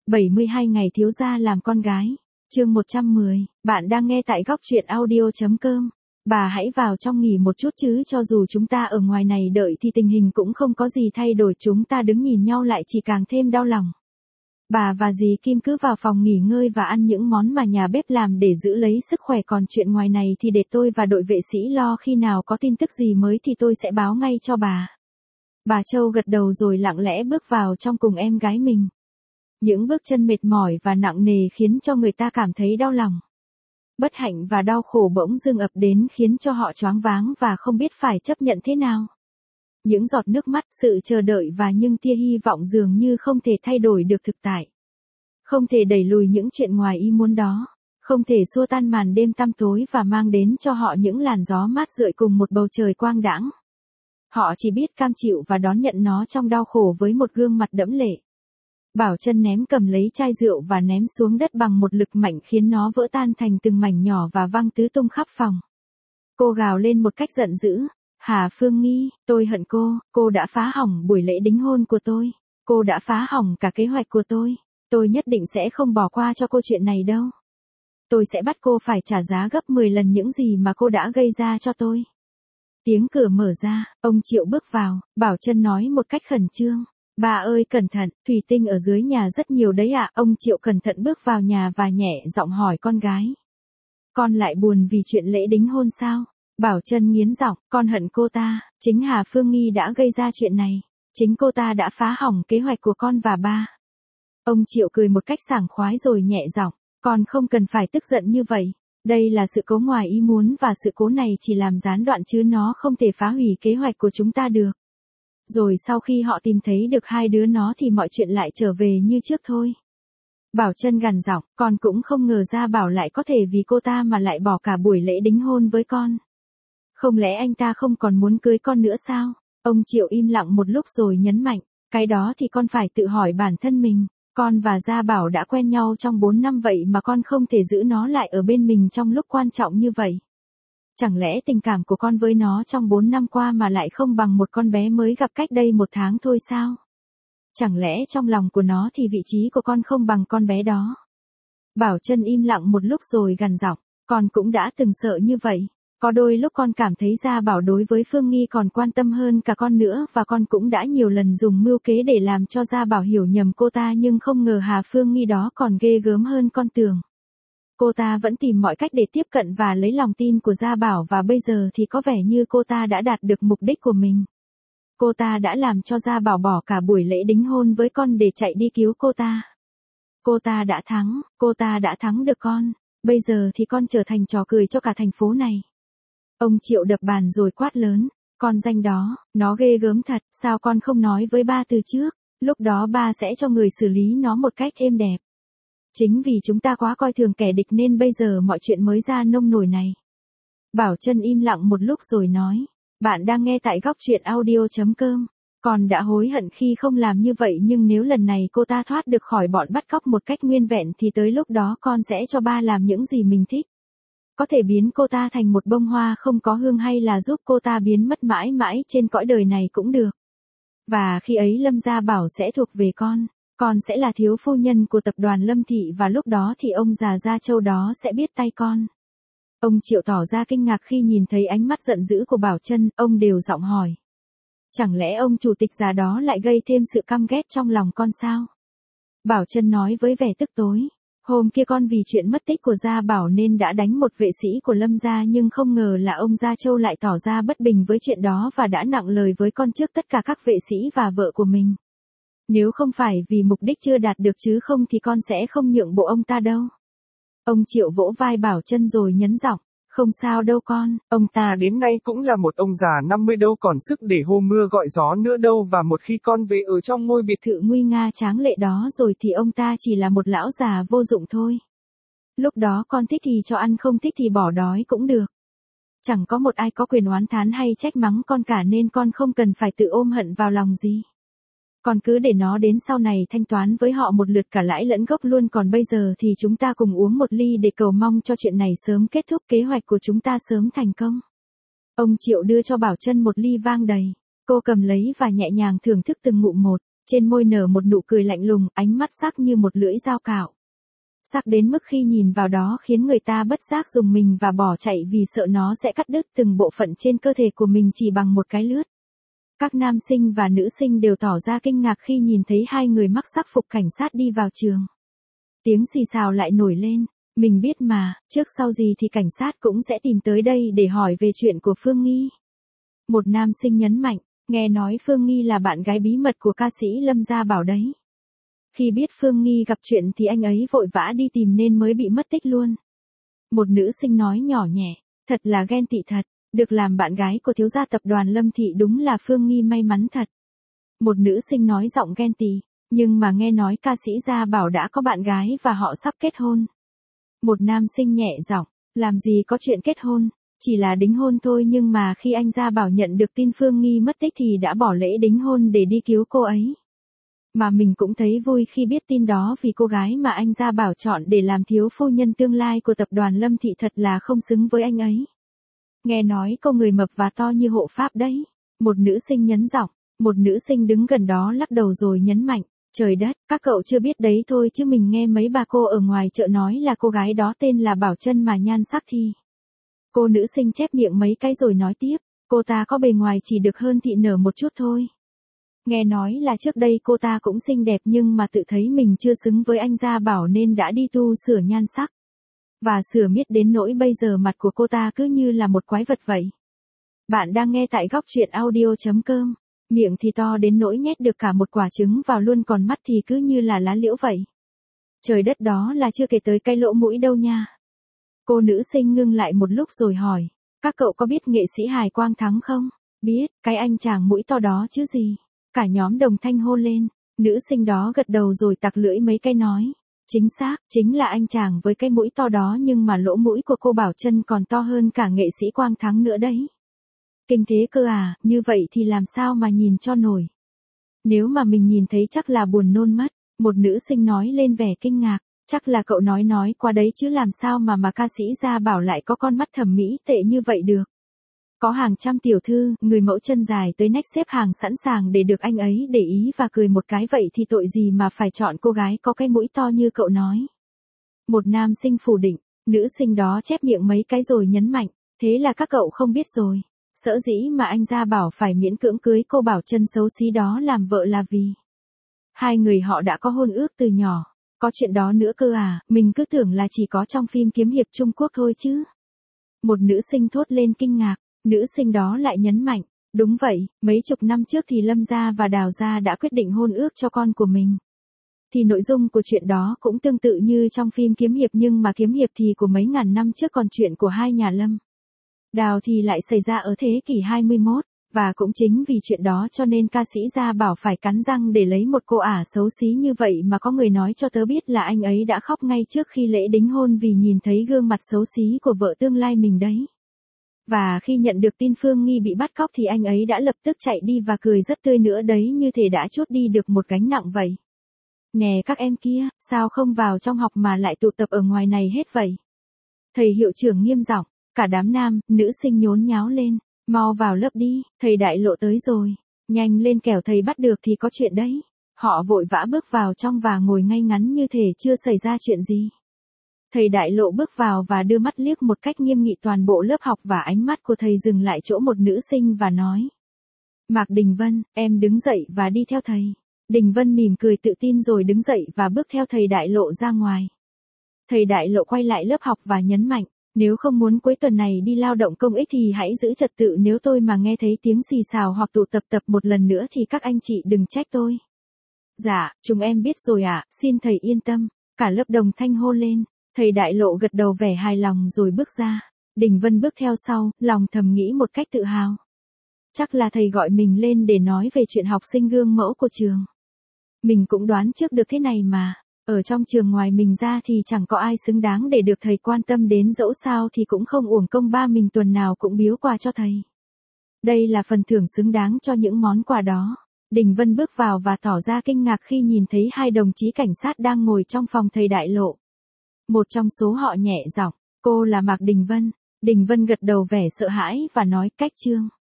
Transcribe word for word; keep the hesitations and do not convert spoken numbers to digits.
bảy mươi hai ngày thiếu gia làm con gái. Chương một trăm mười, bạn đang nghe tại góc truyện audio chấm com. Bà hãy vào trong nghỉ một chút chứ, cho dù chúng ta ở ngoài này đợi thì tình hình cũng không có gì thay đổi, chúng ta đứng nhìn nhau lại chỉ càng thêm đau lòng. Bà và dì Kim cứ vào phòng nghỉ ngơi và ăn những món mà nhà bếp làm để giữ lấy sức khỏe, còn chuyện ngoài này thì để tôi và đội vệ sĩ lo, khi nào có tin tức gì mới thì tôi sẽ báo ngay cho bà. Bà Châu gật đầu rồi lặng lẽ bước vào trong cùng em gái mình. Những bước chân mệt mỏi và nặng nề khiến cho người ta cảm thấy đau lòng. Bất hạnh và đau khổ bỗng dưng ập đến khiến cho họ choáng váng và không biết phải chấp nhận thế nào. Những giọt nước mắt, sự chờ đợi và những tia hy vọng dường như không thể thay đổi được thực tại. Không thể đẩy lùi những chuyện ngoài ý muốn đó. Không thể xua tan màn đêm tăm tối và mang đến cho họ những làn gió mát rượi cùng một bầu trời quang đãng. Họ chỉ biết cam chịu và đón nhận nó trong đau khổ với một gương mặt đẫm lệ. Bảo Trân ném cầm lấy chai rượu và ném xuống đất bằng một lực mạnh khiến nó vỡ tan thành từng mảnh nhỏ và văng tứ tung khắp phòng. Cô gào lên một cách giận dữ. Hà Phương Nghi, tôi hận cô, cô đã phá hỏng buổi lễ đính hôn của tôi. Cô đã phá hỏng cả kế hoạch của tôi. Tôi nhất định sẽ không bỏ qua cho cô chuyện này đâu. Tôi sẽ bắt cô phải trả giá gấp mười lần những gì mà cô đã gây ra cho tôi. Tiếng cửa mở ra, ông Triệu bước vào, Bảo Trân nói một cách khẩn trương. Bà ơi cẩn thận, thủy tinh ở dưới nhà rất nhiều đấy ạ. Ông Triệu cẩn thận bước vào nhà và nhẹ giọng hỏi con gái. Con lại buồn vì chuyện lễ đính hôn sao? Bảo Trân nghiến giọng, con hận cô ta, chính Hà Phương Nghi đã gây ra chuyện này. Chính cô ta đã phá hỏng kế hoạch của con và ba. Ông Triệu cười một cách sảng khoái rồi nhẹ giọng, con không cần phải tức giận như vậy. Đây là sự cố ngoài ý muốn và sự cố này chỉ làm gián đoạn chứ nó không thể phá hủy kế hoạch của chúng ta được. Rồi sau khi họ tìm thấy được hai đứa nó thì mọi chuyện lại trở về như trước thôi. Bảo Trân gằn giọng, con cũng không ngờ ra Bảo lại có thể vì cô ta mà lại bỏ cả buổi lễ đính hôn với con. Không lẽ anh ta không còn muốn cưới con nữa sao? Ông Triệu im lặng một lúc rồi nhấn mạnh, cái đó thì con phải tự hỏi bản thân mình. Con và Gia Bảo đã quen nhau trong bốn năm vậy mà con không thể giữ nó lại ở bên mình trong lúc quan trọng như vậy. Chẳng lẽ tình cảm của con với nó trong bốn năm qua mà lại không bằng một con bé mới gặp cách đây một tháng thôi sao? Chẳng lẽ trong lòng của nó thì vị trí của con không bằng con bé đó? Bảo Trân im lặng một lúc rồi gằn giọng, con cũng đã từng sợ như vậy. Có đôi lúc con cảm thấy Gia Bảo đối với Phương Nghi còn quan tâm hơn cả con nữa, và con cũng đã nhiều lần dùng mưu kế để làm cho Gia Bảo hiểu nhầm cô ta, nhưng không ngờ Hà Phương Nghi đó còn ghê gớm hơn con tưởng. Cô ta vẫn tìm mọi cách để tiếp cận và lấy lòng tin của Gia Bảo, và bây giờ thì có vẻ như cô ta đã đạt được mục đích của mình. Cô ta đã làm cho Gia Bảo bỏ cả buổi lễ đính hôn với con để chạy đi cứu cô ta. Cô ta đã thắng, cô ta đã thắng được con. Bây giờ thì con trở thành trò cười cho cả thành phố này. Ông Triệu đập bàn rồi quát lớn, con danh đó, nó ghê gớm thật, sao con không nói với ba từ trước, lúc đó ba sẽ cho người xử lý nó một cách êm đẹp. Chính vì chúng ta quá coi thường kẻ địch nên bây giờ mọi chuyện mới ra nông nổi này. Bảo Trân im lặng một lúc rồi nói, bạn đang nghe tại góc truyện audio chấm com. Con đã hối hận khi không làm như vậy, nhưng nếu lần này cô ta thoát được khỏi bọn bắt cóc một cách nguyên vẹn thì tới lúc đó con sẽ cho ba làm những gì mình thích. Có thể biến cô ta thành một bông hoa không có hương, hay là giúp cô ta biến mất mãi mãi trên cõi đời này cũng được. Và khi ấy Lâm Gia Bảo sẽ thuộc về con. Con sẽ là thiếu phu nhân của tập đoàn Lâm Thị, và lúc đó thì ông già Gia Châu đó sẽ biết tay con. Ông Triệu tỏ ra kinh ngạc khi nhìn thấy ánh mắt giận dữ của Bảo Trân, ông đều giọng hỏi. Chẳng lẽ ông chủ tịch già đó lại gây thêm sự căm ghét trong lòng con sao? Bảo Trân nói với vẻ tức tối. Hôm kia con vì chuyện mất tích của Gia Bảo nên đã đánh một vệ sĩ của Lâm gia, nhưng không ngờ là ông Gia Châu lại tỏ ra bất bình với chuyện đó và đã nặng lời với con trước tất cả các vệ sĩ và vợ của mình. Nếu không phải vì mục đích chưa đạt được chứ không thì con sẽ không nhượng bộ ông ta đâu. Ông Triệu vỗ vai Bảo Trân rồi nhấn giọng, không sao đâu con, ông ta đến nay cũng là một ông già năm mươi đâu còn sức để hô mưa gọi gió nữa đâu, và một khi con về ở trong ngôi biệt thự nguy nga tráng lệ đó rồi thì ông ta chỉ là một lão già vô dụng thôi. Lúc đó con thích thì cho ăn, không thích thì bỏ đói cũng được. Chẳng có một ai có quyền oán thán hay trách mắng con cả, nên con không cần phải tự ôm hận vào lòng gì. Con cứ để nó đến sau này thanh toán với họ một lượt cả lãi lẫn gốc luôn, còn bây giờ thì chúng ta cùng uống một ly để cầu mong cho chuyện này sớm kết thúc, kế hoạch của chúng ta sớm thành công. Ông Triệu đưa cho Bảo Trân một ly vang đầy, cô cầm lấy và nhẹ nhàng thưởng thức từng ngụm một. trên môi nở một nụ cười lạnh lùng, ánh mắt sắc như một lưỡi dao cạo. Sắc đến mức khi nhìn vào đó khiến người ta bất giác rùng mình và bỏ chạy vì sợ nó sẽ cắt đứt từng bộ phận trên cơ thể của mình chỉ bằng một cái lướt. Các nam sinh và nữ sinh đều tỏ ra kinh ngạc khi nhìn thấy hai người mặc sắc phục cảnh sát đi vào trường. Tiếng xì xào lại nổi lên, mình biết mà, trước sau gì thì cảnh sát cũng sẽ tìm tới đây để hỏi về chuyện của Phương Nghi. Một nam sinh nhấn mạnh, nghe nói Phương Nghi là bạn gái bí mật của ca sĩ Lâm Gia Bảo đấy. Khi biết Phương Nghi gặp chuyện thì anh ấy vội vã đi tìm nên mới bị mất tích luôn. Một nữ sinh nói nhỏ nhẹ, thật là ghen tị thật, được làm bạn gái của thiếu gia tập đoàn Lâm Thị đúng là Phương Nghi may mắn thật. Một nữ sinh nói giọng ghen tị, nhưng mà nghe nói ca sĩ Gia Bảo đã có bạn gái và họ sắp kết hôn. Một nam sinh nhẹ giọng, làm gì có chuyện kết hôn, chỉ là đính hôn thôi, nhưng mà khi anh Gia Bảo nhận được tin Phương Nghi mất tích thì đã bỏ lễ đính hôn để đi cứu cô ấy. Mà mình cũng thấy vui khi biết tin đó vì cô gái mà anh Gia Bảo chọn để làm thiếu phu nhân tương lai của tập đoàn Lâm Thị thật là không xứng với anh ấy. Nghe nói cô người mập và to như hộ pháp đấy. Một nữ sinh nhấn giọng, một nữ sinh đứng gần đó lắc đầu rồi nhấn mạnh, trời đất, các cậu chưa biết đấy thôi chứ mình nghe mấy bà cô ở ngoài chợ nói là cô gái đó tên là Bảo Trân mà nhan sắc thì. Cô nữ sinh chép miệng mấy cái rồi nói tiếp, cô ta có bề ngoài chỉ được hơn Thị Nở một chút thôi. Nghe nói là trước đây cô ta cũng xinh đẹp nhưng mà tự thấy mình chưa xứng với anh Gia Bảo nên đã đi tu sửa nhan sắc. Và sửa miết đến nỗi bây giờ mặt của cô ta cứ như là một quái vật vậy. Bạn đang nghe tại góc truyện audio chấm com. Miệng thì to đến nỗi nhét được cả một quả trứng vào luôn, còn mắt thì cứ như là lá liễu vậy. Trời đất, đó là chưa kể tới cái lỗ mũi đâu nha. Cô nữ sinh ngưng lại một lúc rồi hỏi, các cậu có biết nghệ sĩ Hải Quang Thắng không? Biết, cái anh chàng mũi to đó chứ gì. Cả nhóm đồng thanh hô lên, nữ sinh đó gật đầu rồi tặc lưỡi mấy cái nói. Chính xác, chính là anh chàng với cái mũi to đó, nhưng mà lỗ mũi của cô Bảo Trân còn to hơn cả nghệ sĩ Quang Thắng nữa đấy. Kinh thế cơ à, như vậy thì làm sao mà nhìn cho nổi. Nếu mà mình nhìn thấy chắc là buồn nôn mất, một nữ sinh nói lên vẻ kinh ngạc, chắc là cậu nói nói qua đấy chứ làm sao mà mà ca sĩ Gia Bảo lại có con mắt thẩm mỹ tệ như vậy được. Có hàng trăm tiểu thư, người mẫu chân dài tới nách xếp hàng sẵn sàng để được anh ấy để ý và cười một cái, vậy thì tội gì mà phải chọn cô gái có cái mũi to như cậu nói. Một nam sinh phủ định, nữ sinh đó chép miệng mấy cái rồi nhấn mạnh, thế là các cậu không biết rồi. Sở dĩ mà anh Gia Bảo phải miễn cưỡng cưới cô Bảo Trân xấu xí đó làm vợ là vì hai người họ đã có hôn ước từ nhỏ. Có chuyện đó nữa cơ à, mình cứ tưởng là chỉ có trong phim kiếm hiệp Trung Quốc thôi chứ. Một nữ sinh thốt lên kinh ngạc, nữ sinh đó lại nhấn mạnh, đúng vậy, mấy chục năm trước thì Lâm Gia và Đào Gia đã quyết định hôn ước cho con của mình. Thì nội dung của chuyện đó cũng tương tự như trong phim kiếm hiệp, nhưng mà kiếm hiệp thì của mấy ngàn năm trước, còn chuyện của hai nhà Lâm Đào thì lại xảy ra ở thế kỷ hai mươi mốt, và cũng chính vì chuyện đó cho nên ca sĩ Gia Bảo phải cắn răng để lấy một cô ả xấu xí như vậy, mà có người nói cho tớ biết là anh ấy đã khóc ngay trước khi lễ đính hôn vì nhìn thấy gương mặt xấu xí của vợ tương lai mình đấy. Và khi nhận được tin Phương Nghi bị bắt cóc thì anh ấy đã lập tức chạy đi và cười rất tươi nữa đấy, như thể đã trút đi được một gánh nặng vậy. Nè các em kia, sao không vào trong học mà lại tụ tập ở ngoài này hết vậy? Thầy hiệu trưởng nghiêm giọng. Cả đám nam, nữ sinh nhốn nháo lên, mau vào lớp đi, thầy Đại Lộ tới rồi, nhanh lên kẻo thầy bắt được thì có chuyện đấy. Họ vội vã bước vào trong và ngồi ngay ngắn như thể chưa xảy ra chuyện gì. Thầy Đại Lộ bước vào và đưa mắt liếc một cách nghiêm nghị toàn bộ lớp học, và ánh mắt của thầy dừng lại chỗ một nữ sinh và nói. Mạc Đình Vân, em đứng dậy và đi theo thầy. Đình Vân mỉm cười tự tin rồi đứng dậy và bước theo thầy Đại Lộ ra ngoài. Thầy Đại Lộ quay lại lớp học và nhấn mạnh. Nếu không muốn cuối tuần này đi lao động công ích thì hãy giữ trật tự, nếu tôi mà nghe thấy tiếng xì xào hoặc tụ tập tập một lần nữa thì các anh chị đừng trách tôi. Dạ, chúng em biết rồi ạ, xin thầy yên tâm. Cả lớp đồng thanh hô lên, thầy Đại Lộ gật đầu vẻ hài lòng rồi bước ra. Đình Vân bước theo sau, lòng thầm nghĩ một cách tự hào. Chắc là thầy gọi mình lên để nói về chuyện học sinh gương mẫu của trường. Mình cũng đoán trước được thế này mà. Ở trong trường ngoài mình ra thì chẳng có ai xứng đáng để được thầy quan tâm đến, dẫu sao thì cũng không uổng công ba mình tuần nào cũng biếu quà cho thầy. Đây là phần thưởng xứng đáng cho những món quà đó. Đình Vân bước vào và tỏ ra kinh ngạc khi nhìn thấy hai đồng chí cảnh sát đang ngồi trong phòng thầy Đại Lộ. Một trong số họ nhẹ giọng, cô là Mạc Đình Vân. Đình Vân gật đầu vẻ sợ hãi và nói, cách Trương.